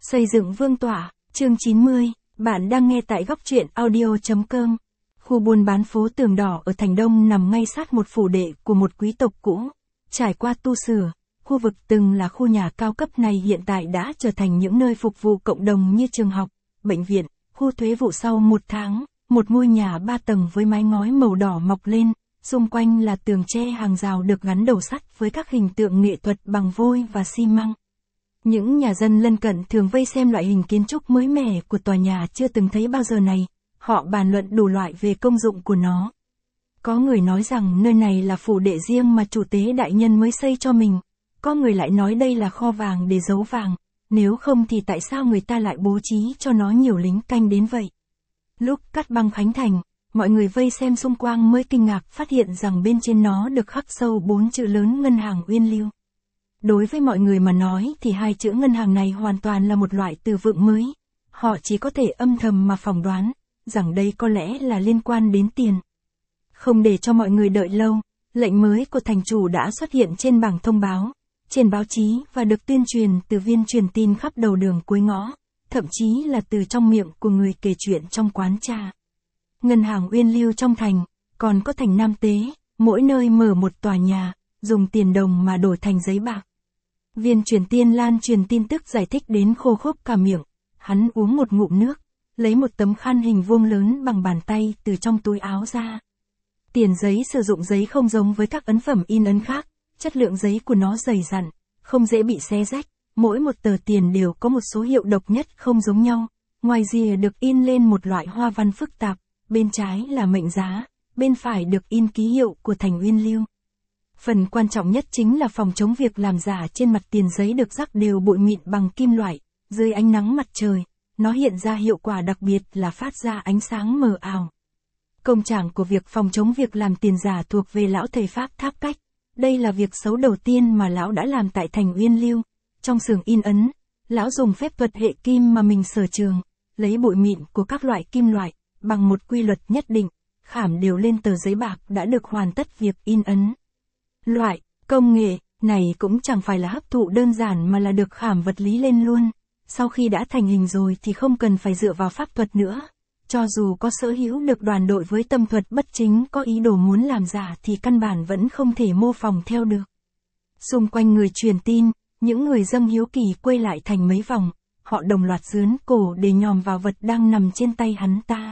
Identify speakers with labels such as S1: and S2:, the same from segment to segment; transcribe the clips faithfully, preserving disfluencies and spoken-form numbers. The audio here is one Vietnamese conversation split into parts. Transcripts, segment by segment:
S1: Xây dựng vương tọa, chương chín mươi, bạn đang nghe tại góc truyện audio chấm com. Khu buôn bán phố Tường Đỏ ở Thành Đông nằm ngay sát một phủ đệ của một quý tộc cũ. Trải qua tu sửa, khu vực từng là khu nhà cao cấp này hiện tại đã trở thành những nơi phục vụ cộng đồng như trường học, bệnh viện, khu thuế vụ. Sau một tháng, một ngôi nhà ba tầng với mái ngói màu đỏ mọc lên, xung quanh là tường tre hàng rào được gắn đầu sắt với các hình tượng nghệ thuật bằng vôi và xi măng. Những nhà dân lân cận thường vây xem loại hình kiến trúc mới mẻ của tòa nhà chưa từng thấy bao giờ này, họ bàn luận đủ loại về công dụng của nó. Có người nói rằng nơi này là phủ đệ riêng mà chủ tế đại nhân mới xây cho mình, có người lại nói đây là kho vàng để giấu vàng, nếu không thì tại sao người ta lại bố trí cho nó nhiều lính canh đến vậy. Lúc cắt băng khánh thành, mọi người vây xem xung quanh mới kinh ngạc phát hiện rằng bên trên nó được khắc sâu bốn chữ lớn Ngân hàng Uyên Lưu. Đối với mọi người mà nói thì hai chữ ngân hàng này hoàn toàn là một loại từ vựng mới. Họ chỉ có thể âm thầm mà phỏng đoán, rằng đây có lẽ là liên quan đến tiền. Không để cho mọi người đợi lâu, lệnh mới của thành chủ đã xuất hiện trên bảng thông báo, trên báo chí và được tuyên truyền từ viên truyền tin khắp đầu đường cuối ngõ, thậm chí là từ trong miệng của người kể chuyện trong quán trà. Ngân hàng Uyên Lưu trong thành, còn có thành Nam Tế, mỗi nơi mở một tòa nhà, dùng tiền đồng mà đổi thành giấy bạc. Viên truyền tin lan truyền tin tức giải thích đến khô khốc cả miệng, hắn uống một ngụm nước, lấy một tấm khăn hình vuông lớn bằng bàn tay từ trong túi áo ra. Tiền giấy sử dụng giấy không giống với các ấn phẩm in ấn khác, chất lượng giấy của nó dày dặn, không dễ bị xé rách, mỗi một tờ tiền đều có một số hiệu độc nhất không giống nhau, ngoài rìa được in lên một loại hoa văn phức tạp, bên trái là mệnh giá, bên phải được in ký hiệu của thành Uyên Lưu. Phần quan trọng nhất chính là phòng chống việc làm giả. Trên mặt tiền giấy được rắc đều bụi mịn bằng kim loại, dưới ánh nắng mặt trời, nó hiện ra hiệu quả đặc biệt là phát ra ánh sáng mờ ảo. Công trạng của việc phòng chống việc làm tiền giả thuộc về lão thầy Pháp Tháp Cách. Đây là việc xấu đầu tiên mà lão đã làm tại thành Uyên Lưu. Trong xưởng in ấn, lão dùng phép thuật hệ kim mà mình sở trường, lấy bụi mịn của các loại kim loại, bằng một quy luật nhất định, khảm đều lên tờ giấy bạc đã được hoàn tất việc in ấn. Loại công nghệ này cũng chẳng phải là hấp thụ đơn giản mà là được khảm vật lý lên luôn. Sau khi đã thành hình rồi thì không cần phải dựa vào pháp thuật nữa. Cho dù có sở hữu được đoàn đội với tâm thuật bất chính có ý đồ muốn làm giả thì căn bản vẫn không thể mô phỏng theo được. Xung quanh người truyền tin, những người dâng hiếu kỳ quay lại thành mấy vòng, họ đồng loạt dướn cổ để nhòm vào vật đang nằm trên tay hắn ta.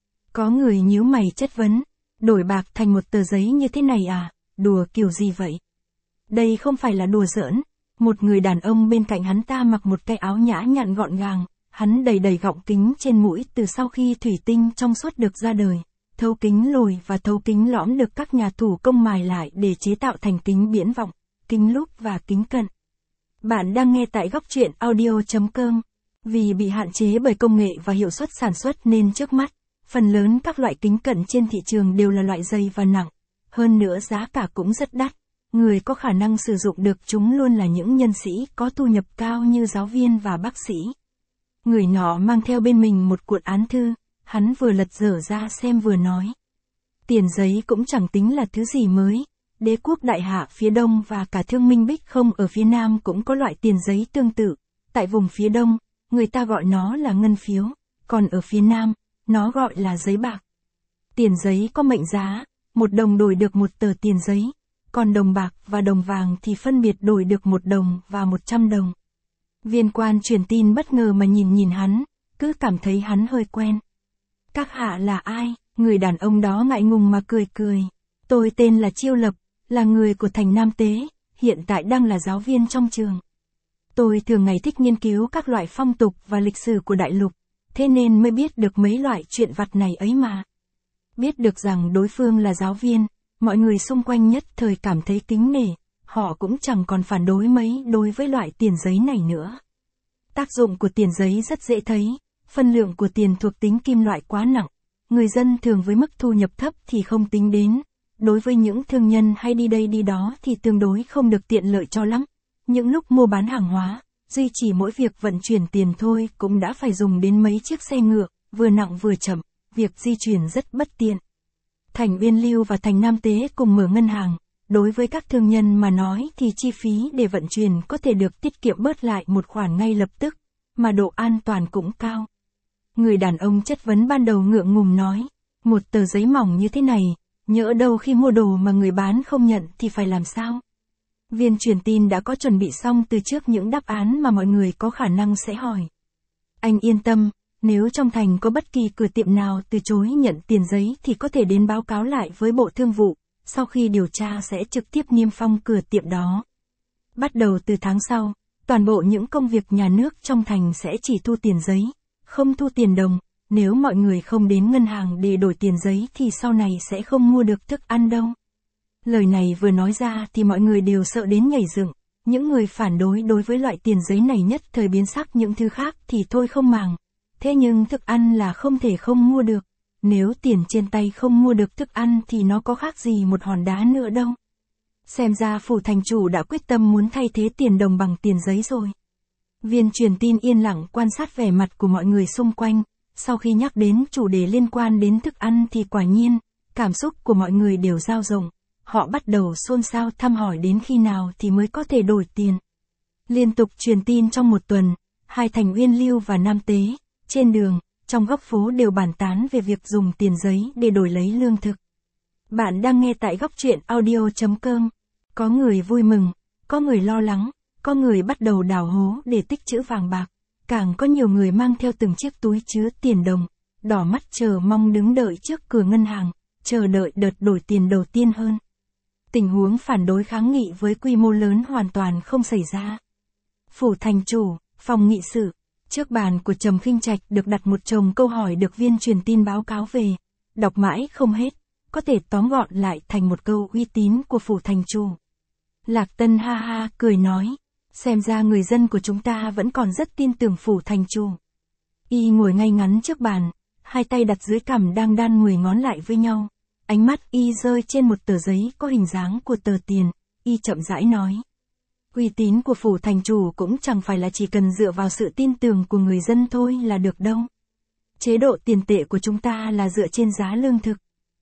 S1: Có người nhíu mày chất vấn, đổi bạc thành một tờ giấy như thế này à? Đùa kiểu gì vậy? Đây không phải là đùa giỡn. Một người đàn ông bên cạnh hắn ta mặc một cái áo nhã nhặn gọn gàng, hắn đầy đầy gọng kính trên mũi từ sau khi thủy tinh trong suốt được ra đời. Thấu kính lồi và thấu kính lõm được các nhà thủ công mài lại để chế tạo thành kính viễn vọng, kính lúp và kính cận. Bạn đang nghe tại góc truyện audio chấm com. Vì bị hạn chế bởi công nghệ và hiệu suất sản xuất nên trước mắt, phần lớn các loại kính cận trên thị trường đều là loại dày và nặng. Hơn nữa giá cả cũng rất đắt, người có khả năng sử dụng được chúng luôn là những nhân sĩ có thu nhập cao như giáo viên và bác sĩ. Người nọ mang theo bên mình một cuộn án thư, hắn vừa lật dở ra xem vừa nói. Tiền giấy cũng chẳng tính là thứ gì mới, đế quốc Đại Hạ phía đông và cả thương Minh Bích không ở phía nam cũng có loại tiền giấy tương tự. Tại vùng phía đông, người ta gọi nó là ngân phiếu, còn ở phía nam, nó gọi là giấy bạc. Tiền giấy có mệnh giá. Một đồng đổi được một tờ tiền giấy, còn đồng bạc và đồng vàng thì phân biệt đổi được một đồng và một trăm đồng. Viên quan truyền tin bất ngờ mà nhìn nhìn hắn, cứ cảm thấy hắn hơi quen. Các hạ là ai? Người đàn ông đó ngại ngùng mà cười cười. Tôi tên là Chiêu Lập, là người của thành Nam Tế, hiện tại đang là giáo viên trong trường. Tôi thường ngày thích nghiên cứu các loại phong tục và lịch sử của đại lục, thế nên mới biết được mấy loại chuyện vặt này ấy mà. Biết được rằng đối phương là giáo viên, mọi người xung quanh nhất thời cảm thấy kính nể, họ cũng chẳng còn phản đối mấy đối với loại tiền giấy này nữa. Tác dụng của tiền giấy rất dễ thấy, phân lượng của tiền thuộc tính kim loại quá nặng, người dân thường với mức thu nhập thấp thì không tính đến, đối với những thương nhân hay đi đây đi đó thì tương đối không được tiện lợi cho lắm. Những lúc mua bán hàng hóa, duy chỉ mỗi việc vận chuyển tiền thôi cũng đã phải dùng đến mấy chiếc xe ngựa, vừa nặng vừa chậm. Việc di chuyển rất bất tiện. Thành Uyên Lưu và thành Nam Tế cùng mở ngân hàng, đối với các thương nhân mà nói thì chi phí để vận chuyển có thể được tiết kiệm bớt lại một khoản ngay lập tức. mà độ an toàn cũng cao. Người đàn ông chất vấn ban đầu ngượng ngùng nói, một tờ giấy mỏng như thế này, nhỡ đâu khi mua đồ mà người bán không nhận thì phải làm sao? Viên truyền tin đã có chuẩn bị xong từ trước những đáp án mà mọi người có khả năng sẽ hỏi. Anh yên tâm, nếu trong thành có bất kỳ cửa tiệm nào từ chối nhận tiền giấy thì có thể đến báo cáo lại với Bộ Thương vụ, sau khi điều tra sẽ trực tiếp niêm phong cửa tiệm đó. Bắt đầu từ tháng sau, toàn bộ những công việc nhà nước trong thành sẽ chỉ thu tiền giấy, không thu tiền đồng. Nếu mọi người không đến ngân hàng để đổi tiền giấy thì sau này sẽ không mua được thức ăn đâu. Lời này vừa nói ra thì mọi người đều sợ đến nhảy dựng. Những người phản đối đối với loại tiền giấy này nhất thời biến sắc, những thứ khác thì thôi không màng. Thế nhưng thức ăn là không thể không mua được. Nếu tiền trên tay không mua được thức ăn thì nó có khác gì một hòn đá nữa đâu. Xem ra phủ thành chủ đã quyết tâm muốn thay thế tiền đồng bằng tiền giấy rồi. Viên truyền tin yên lặng quan sát vẻ mặt của mọi người xung quanh. Sau khi nhắc đến chủ đề liên quan đến thức ăn thì quả nhiên, cảm xúc của mọi người đều dao động. Họ bắt đầu xôn xao thăm hỏi đến khi nào thì mới có thể đổi tiền. Liên tục truyền tin trong một tuần, hai thành Uyên Lưu và Nam Tế, trên đường, trong góc phố đều bàn tán về việc dùng tiền giấy để đổi lấy lương thực. Bạn đang nghe tại góc truyện audio chấm com. Có người vui mừng, có người lo lắng, có người bắt đầu đào hố để tích trữ vàng bạc. Càng có nhiều người mang theo từng chiếc túi chứa tiền đồng, đỏ mắt chờ mong đứng đợi trước cửa ngân hàng, chờ đợi đợt đổi tiền đầu tiên hơn. Tình huống phản đối kháng nghị với quy mô lớn hoàn toàn không xảy ra. Phủ thành chủ, phòng nghị sự, trước bàn của Trầm Khinh Trạch được đặt một chồng câu hỏi được viên truyền tin báo cáo về, đọc mãi không hết, có thể tóm gọn lại thành một câu uy tín của phủ thành chủ. Lạc Tân ha ha cười nói. Xem ra người dân của chúng ta vẫn còn rất tin tưởng phủ thành chủ. Y ngồi ngay ngắn trước bàn, hai tay đặt dưới cằm đang đan mười ngón lại với nhau. Ánh mắt Y rơi trên một tờ giấy có hình dáng của tờ tiền, Y chậm rãi nói. Uy tín của phủ thành chủ cũng chẳng phải là chỉ cần dựa vào sự tin tưởng của người dân thôi là được đâu. Chế độ tiền tệ của chúng ta là dựa trên giá lương thực.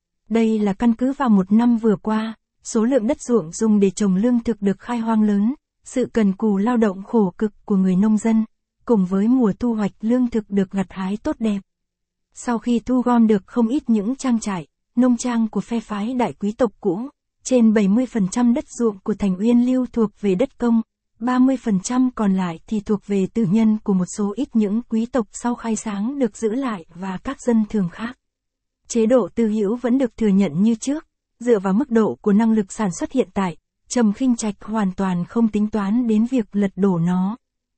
S1: Đây là căn cứ vào một năm vừa qua, số lượng đất ruộng dùng để trồng lương thực được khai hoang lớn. Sự cần cù lao động khổ cực của người nông dân, cùng với mùa thu hoạch lương thực được gặt hái tốt đẹp. Sau khi thu gom được không ít những trang trại, nông trang của phe phái đại quý tộc cũ, trên bảy mươi phần trăm đất ruộng của thành Uyên Lưu thuộc về đất công, ba mươi phần trăm còn lại thì thuộc về tư nhân của một số ít những quý tộc sau khai sáng được giữ lại và các dân thường khác. Chế độ tư hữu vẫn được thừa nhận như trước, dựa vào mức độ của năng lực sản xuất hiện tại. Trầm Khinh Trạch hoàn toàn không tính toán đến việc lật đổ nó.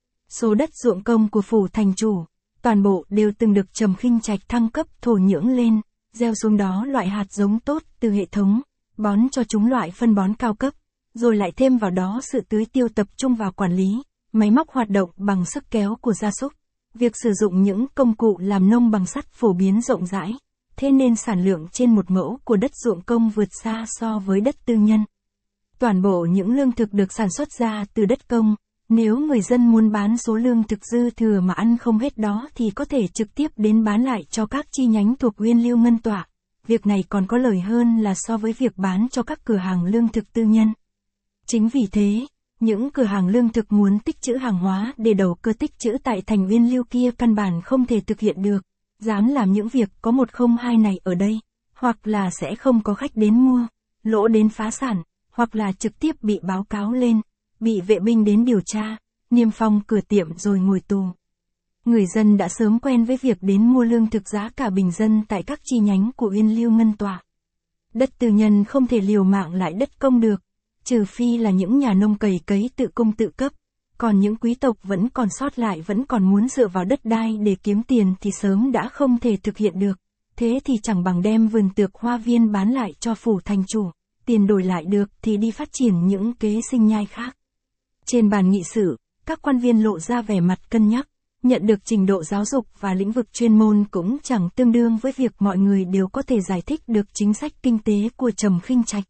S1: Số đất ruộng công của phủ thành chủ, toàn bộ đều từng được Trầm Khinh Trạch thăng cấp thổ nhưỡng lên, gieo xuống đó loại hạt giống tốt từ hệ thống, bón cho chúng loại phân bón cao cấp, rồi lại thêm vào đó sự tưới tiêu tập trung vào quản lý, máy móc hoạt động bằng sức kéo của gia súc, việc sử dụng những công cụ làm nông bằng sắt phổ biến rộng rãi, thế nên sản lượng trên một mẫu của đất ruộng công vượt xa so với đất tư nhân. Toàn bộ những lương thực được sản xuất ra từ đất công, nếu người dân muốn bán số lương thực dư thừa mà ăn không hết đó thì có thể trực tiếp đến bán lại cho các chi nhánh thuộc Uyên Lưu Ngân Tọa. Việc này còn có lời hơn là so với việc bán cho các cửa hàng lương thực tư nhân. Chính vì thế, những cửa hàng lương thực muốn tích trữ hàng hóa để đầu cơ tích trữ tại thành Uyên Lưu kia căn bản không thể thực hiện được. Dám làm những việc có một không hai này ở đây, hoặc là sẽ không có khách đến mua, lỗ đến phá sản. Hoặc là trực tiếp bị báo cáo lên, bị vệ binh đến điều tra, niêm phong cửa tiệm rồi ngồi tù. Người dân đã sớm quen với việc đến mua lương thực giá cả bình dân tại các chi nhánh của Uyên Lưu Ngân Tọa. Đất tư nhân không thể liều mạng lại đất công được, trừ phi là những nhà nông cày cấy tự cung tự cấp, còn những quý tộc vẫn còn sót lại vẫn còn muốn dựa vào đất đai để kiếm tiền thì sớm đã không thể thực hiện được, thế thì chẳng bằng đem vườn tược hoa viên bán lại cho phủ thành chủ. Tiền đổi lại được thì đi phát triển những kế sinh nhai khác. Trên bàn nghị sự, các quan viên lộ ra vẻ mặt cân nhắc, nhận được trình độ giáo dục và lĩnh vực chuyên môn cũng chẳng tương đương với việc mọi người đều có thể giải thích được chính sách kinh tế của Trầm Khinh Trạch.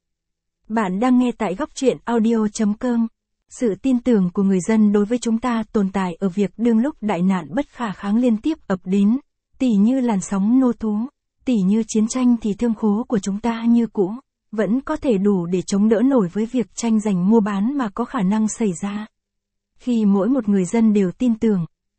S1: Bạn đang nghe tại góc truyện audio chấm com. Sự tin tưởng của người dân đối với chúng ta tồn tại ở việc đương lúc đại nạn bất khả kháng liên tiếp ập đến, tỉ như làn sóng nô thú, tỉ như chiến tranh thì thương khố của chúng ta như cũ. Vẫn có thể đủ để chống đỡ nổi với việc tranh giành mua bán mà có khả năng xảy ra. Khi mỗi một người dân đều tin tưởng,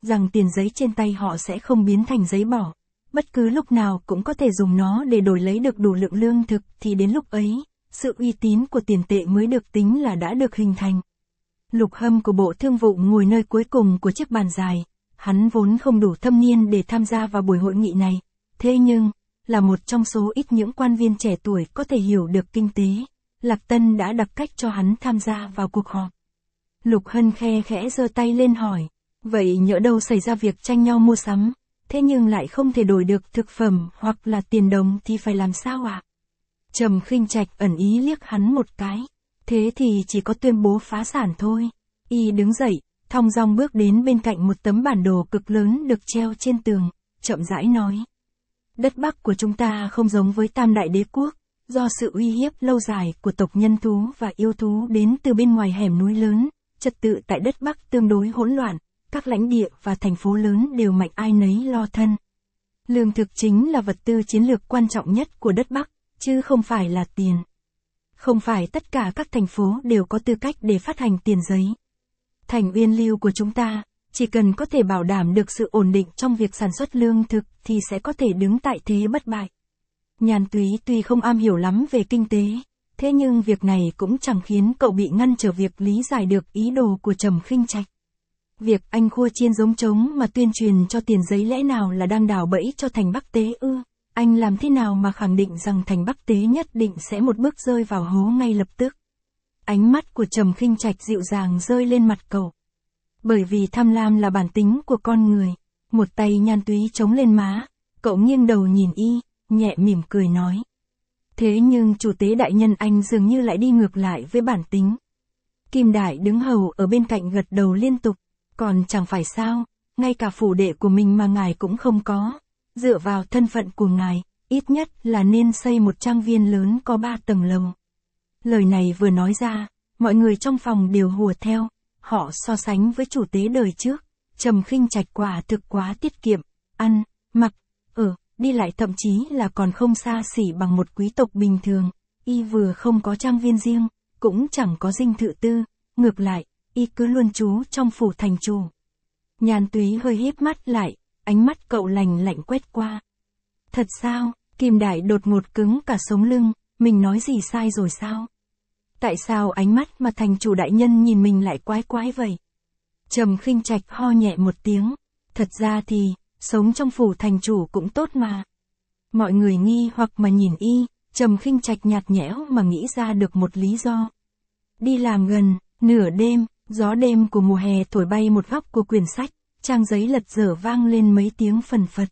S1: rằng tiền giấy trên tay họ sẽ không biến thành giấy bỏ. Bất cứ lúc nào cũng có thể dùng nó để đổi lấy được đủ lượng lương thực, thì đến lúc ấy, sự uy tín của tiền tệ mới được tính là đã được hình thành. Lục Hâm của Bộ Thương vụ ngồi nơi cuối cùng của chiếc bàn dài. Hắn vốn không đủ thâm niên để tham gia vào buổi hội nghị này. Thế nhưng, là một trong số ít những quan viên trẻ tuổi có thể hiểu được kinh tế, Lạc Tân đã đặt cách cho hắn tham gia vào cuộc họp. Lục Hân khe khẽ giơ tay lên hỏi, vậy nhỡ đâu xảy ra việc tranh nhau mua sắm, thế nhưng lại không thể đổi được thực phẩm hoặc là tiền đồng thì phải làm sao ạ? À? Trầm Khinh Trạch ẩn ý liếc hắn một cái, thế thì chỉ có tuyên bố phá sản thôi. Y đứng dậy, thong dong bước đến bên cạnh một tấm bản đồ cực lớn được treo trên tường, chậm rãi nói. Đất Bắc của chúng ta không giống với Tam Đại Đế Quốc, do sự uy hiếp lâu dài của tộc nhân thú và yêu thú đến từ bên ngoài hẻm núi lớn, trật tự tại đất Bắc tương đối hỗn loạn, các lãnh địa và thành phố lớn đều mạnh ai nấy lo thân. Lương thực chính là vật tư chiến lược quan trọng nhất của đất Bắc, chứ không phải là tiền. Không phải tất cả các thành phố đều có tư cách để phát hành tiền giấy. Thành Uyên Lưu của chúng ta, chỉ cần có thể bảo đảm được sự ổn định trong việc sản xuất lương thực thì sẽ có thể đứng tại thế bất bại. Nhàn Túy tuy không am hiểu lắm về kinh tế, thế nhưng việc này cũng chẳng khiến cậu bị ngăn trở việc lý giải được ý đồ của Trầm Khinh Trạch. Việc anh khua chiên giống trống mà tuyên truyền cho tiền giấy lẽ nào là đang đào bẫy cho Thành Bắc Tế ư? Anh làm thế nào mà khẳng định rằng Thành Bắc Tế nhất định sẽ một bước rơi vào hố ngay lập tức? Ánh mắt của Trầm Khinh Trạch dịu dàng rơi lên mặt cậu. Bởi vì tham lam là bản tính của con người. Một tay Nhan Túy chống lên má, cậu nghiêng đầu nhìn y, nhẹ mỉm cười nói. Thế nhưng chủ tế đại nhân anh dường như lại đi ngược lại với bản tính. Kim Đại đứng hầu ở bên cạnh gật đầu liên tục, còn chẳng phải sao, ngay cả phủ đệ của mình mà ngài cũng không có. Dựa vào thân phận của ngài, ít nhất là nên xây một trang viên lớn có ba tầng lầu. Lời này vừa nói ra, mọi người trong phòng đều hùa theo. Họ so sánh với chủ tế đời trước, Trầm Khinh Trạch quả thực quá tiết kiệm, ăn, mặc, ở, đi lại thậm chí là còn không xa xỉ bằng một quý tộc bình thường. Y vừa không có trang viên riêng, cũng chẳng có dinh thự tư, ngược lại, y cứ luôn trú trong phủ thành chủ. Nhan Túy hơi híp mắt lại, ánh mắt cậu lành lạnh quét qua. Thật sao? Kim Đại đột ngột cứng cả sống lưng, mình nói gì sai rồi sao? Tại sao ánh mắt mà thành chủ đại nhân nhìn mình lại quái quái vậy? Trầm Khinh Trạch ho nhẹ một tiếng. Thật ra thì, sống trong phủ thành chủ cũng tốt mà. Mọi người nghi hoặc mà nhìn y, Trầm Khinh Trạch nhạt nhẽo mà nghĩ ra được một lý do. Đi làm gần, nửa đêm, gió đêm của mùa hè thổi bay một góc của quyển sách, trang giấy lật dở vang lên mấy tiếng phần phật.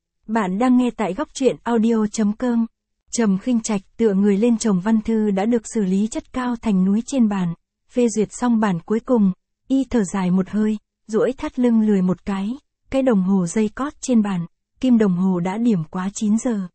S1: Bạn đang nghe tại góc truyện audio chấm com. Trầm Khinh Trạch tựa người lên chồng văn thư đã được xử lý chất cao thành núi trên bàn, phê duyệt xong bản cuối cùng, y thở dài một hơi, duỗi thắt lưng lười một cái, cái đồng hồ dây cót trên bàn, kim đồng hồ đã điểm quá chín giờ.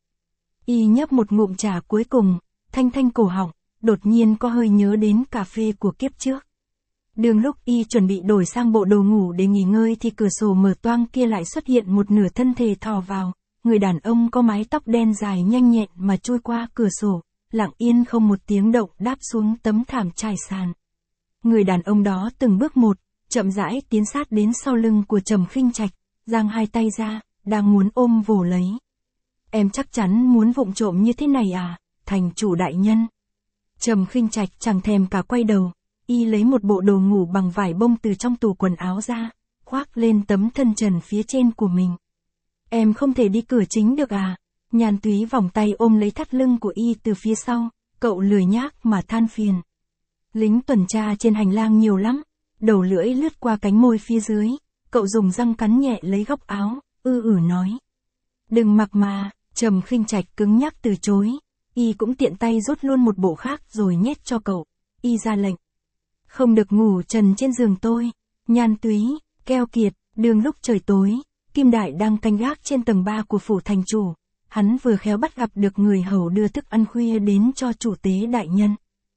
S1: Y nhấp một ngụm trà cuối cùng, thanh thanh cổ họng, đột nhiên có hơi nhớ đến cà phê của kiếp trước. Đường lúc y chuẩn bị đổi sang bộ đồ ngủ để nghỉ ngơi thì cửa sổ mở toang kia lại xuất hiện một nửa thân thể thò vào. Người đàn ông có mái tóc đen dài nhanh nhẹn mà trôi qua cửa sổ, lặng yên không một tiếng động đáp xuống tấm thảm trải sàn. Người đàn ông đó từng bước một, chậm rãi tiến sát đến sau lưng của Trầm Khinh Trạch, giang hai tay ra, đang muốn ôm vồ lấy. Em chắc chắn muốn vụng trộm như thế này à, thành chủ đại nhân? Trầm Khinh Trạch chẳng thèm cả quay đầu, y lấy một bộ đồ ngủ bằng vải bông từ trong tủ quần áo ra, khoác lên tấm thân trần phía trên của mình. Em không thể đi cửa chính được à? Nhan Túy vòng tay ôm lấy thắt lưng của y từ phía sau, cậu lười nhác mà than phiền. Lính tuần tra trên hành lang nhiều lắm, đầu lưỡi lướt qua cánh môi phía dưới, cậu dùng răng cắn nhẹ lấy góc áo, ư ử nói. Đừng mặc mà, Trầm Khinh Trạch cứng nhắc từ chối, y cũng tiện tay rút luôn một bộ khác rồi nhét cho cậu, y ra lệnh. Không được ngủ trần trên giường tôi. Nhan Túy, keo kiệt, đường lúc trời tối. Kim Đại đang canh gác trên tầng ba của phủ thành chủ, hắn vừa khéo bắt gặp được người hầu đưa thức ăn khuya đến cho chủ tế đại nhân.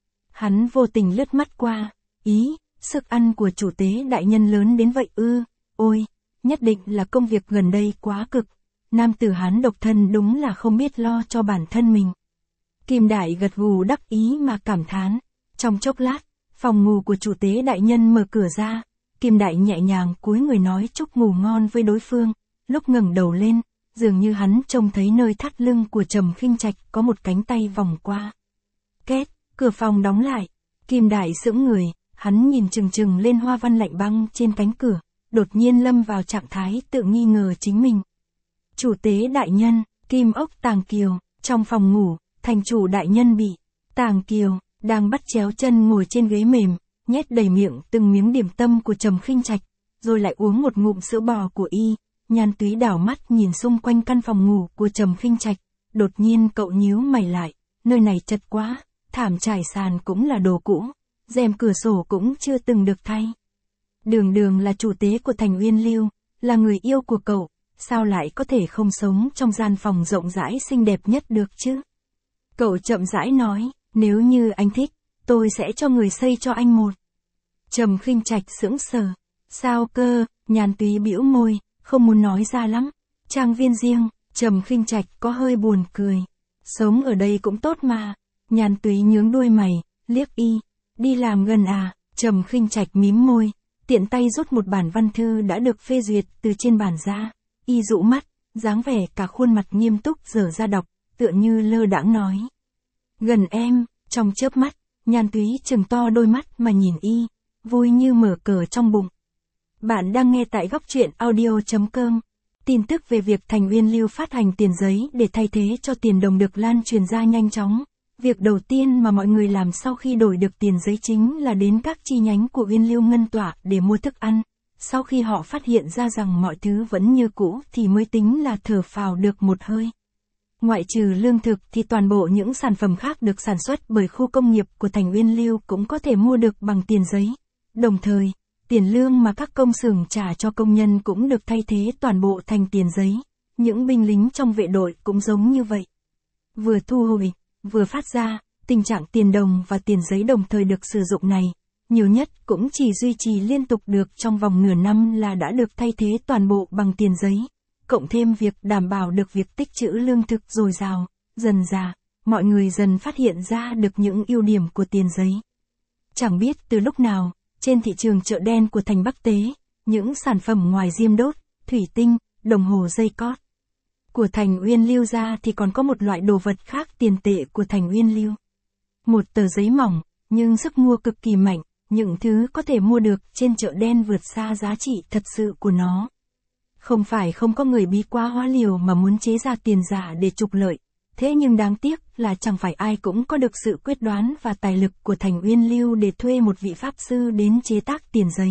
S1: Hắn vô tình lướt mắt qua, ý, sức ăn của chủ tế đại nhân lớn đến vậy ư, ôi, nhất định là công việc gần đây quá cực, nam tử Hán độc thân đúng là không biết lo cho bản thân mình. Kim Đại gật gù đắc ý mà cảm thán, trong chốc lát, phòng ngủ của chủ tế đại nhân mở cửa ra, Kim Đại nhẹ nhàng cúi người nói chúc ngủ ngon với đối phương, lúc ngẩng đầu lên, dường như hắn trông thấy nơi thắt lưng của Trầm Khinh Trạch có một cánh tay vòng qua. Két, cửa phòng đóng lại, Kim Đại sững người, hắn nhìn chừng chừng lên hoa văn lạnh băng trên cánh cửa, đột nhiên lâm vào trạng thái tự nghi ngờ chính mình. Chủ tế đại nhân, Kim Ốc Tàng Kiều, trong phòng ngủ, thành chủ đại nhân bị, Tàng Kiều, đang bắt chéo chân ngồi trên ghế mềm, nhét đầy miệng từng miếng điểm tâm của Trầm Khinh Trạch, rồi lại uống một ngụm sữa bò của y. Nhan Túy đảo mắt nhìn xung quanh căn phòng ngủ của Trầm Khinh Trạch, đột nhiên cậu nhíu mày lại, nơi này chật quá, thảm trải sàn cũng là đồ cũ, rèm cửa sổ cũng chưa từng được thay. Đường Đường là chủ tế của Thành Uyên Lưu, là người yêu của cậu, sao lại có thể không sống trong gian phòng rộng rãi xinh đẹp nhất được chứ? Cậu chậm rãi nói, nếu như anh thích, tôi sẽ cho người xây cho anh một. Trầm Khinh Trạch sững sờ, sao cơ? Nhan Túy bĩu môi, không muốn nói ra lắm. Trang viên riêng, Trầm Khinh Trạch có hơi buồn cười. Sống ở đây cũng tốt mà. Nhan Túy nhướng đuôi mày, liếc y, đi làm gần à? Trầm Khinh Trạch mím môi, tiện tay rút một bản văn thư đã được phê duyệt từ trên bản ra. Y dụ mắt, dáng vẻ cả khuôn mặt nghiêm túc dở ra đọc, tựa như lơ đãng nói. Gần em, trong chớp mắt, Nhan Túy trừng to đôi mắt mà nhìn y, vui như mở cờ trong bụng. Bạn đang nghe tại góc truyện audio chấm com. Tin tức về việc Thành Uyên Lưu phát hành tiền giấy để thay thế cho tiền đồng được lan truyền ra nhanh chóng. Việc đầu tiên mà mọi người làm sau khi đổi được tiền giấy chính là đến các chi nhánh của Uyên Lưu Ngân Tọa để mua thức ăn. Sau khi họ phát hiện ra rằng mọi thứ vẫn như cũ thì mới tính là thở phào được một hơi. Ngoại trừ lương thực thì toàn bộ những sản phẩm khác được sản xuất bởi khu công nghiệp của Thành Uyên Lưu cũng có thể mua được bằng tiền giấy. Đồng thời, tiền lương mà các công xưởng trả cho công nhân cũng được thay thế toàn bộ thành tiền giấy. Những binh lính trong vệ đội cũng giống như vậy. Vừa thu hồi, vừa phát ra, tình trạng tiền đồng và tiền giấy đồng thời được sử dụng này, nhiều nhất cũng chỉ duy trì liên tục được trong vòng nửa năm là đã được thay thế toàn bộ bằng tiền giấy. Cộng thêm việc đảm bảo được việc tích trữ lương thực dồi dào, dần dà, mọi người dần phát hiện ra được những ưu điểm của tiền giấy. Chẳng biết từ lúc nào, trên thị trường chợ đen của thành Bắc Tế, những sản phẩm ngoài diêm đốt, thủy tinh, đồng hồ dây cót của Thành Uyên Lưu ra thì còn có một loại đồ vật khác tiền tệ của Thành Uyên Lưu. Một tờ giấy mỏng, nhưng sức mua cực kỳ mạnh, những thứ có thể mua được trên chợ đen vượt xa giá trị thật sự của nó. Không phải không có người bí quá hóa liều mà muốn chế ra tiền giả để trục lợi, thế nhưng đáng tiếc là chẳng phải ai cũng có được sự quyết đoán và tài lực của Thành Uyên Lưu để thuê một vị pháp sư đến chế tác tiền giấy.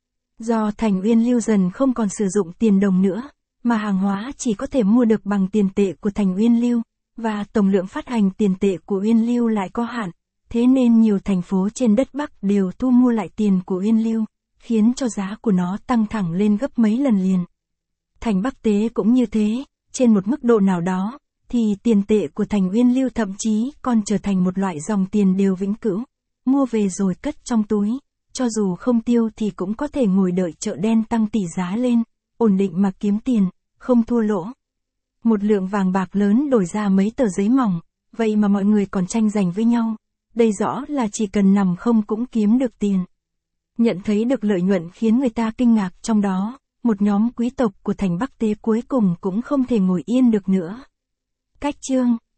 S1: Do Thành Uyên Lưu dần không còn sử dụng tiền đồng nữa, mà hàng hóa chỉ có thể mua được bằng tiền tệ của Thành Uyên Lưu, và tổng lượng phát hành tiền tệ của Uyên Lưu lại có hạn, thế nên nhiều thành phố trên đất Bắc đều thu mua lại tiền của Uyên Lưu, khiến cho giá của nó tăng thẳng lên gấp mấy lần liền. Thành Bắc Tế cũng như thế, trên một mức độ nào đó, thì tiền tệ của Thành Uyên Lưu thậm chí còn trở thành một loại dòng tiền đều vĩnh cửu, mua về rồi cất trong túi, cho dù không tiêu thì cũng có thể ngồi đợi chợ đen tăng tỷ giá lên, ổn định mà kiếm tiền, không thua lỗ. Một lượng vàng bạc lớn đổi ra mấy tờ giấy mỏng, vậy mà mọi người còn tranh giành với nhau, đây rõ là chỉ cần nằm không cũng kiếm được tiền. Nhận thấy được lợi nhuận khiến người ta kinh ngạc trong đó, một nhóm quý tộc của thành Bắc Tế cuối cùng cũng không thể ngồi yên được nữa. Cách chương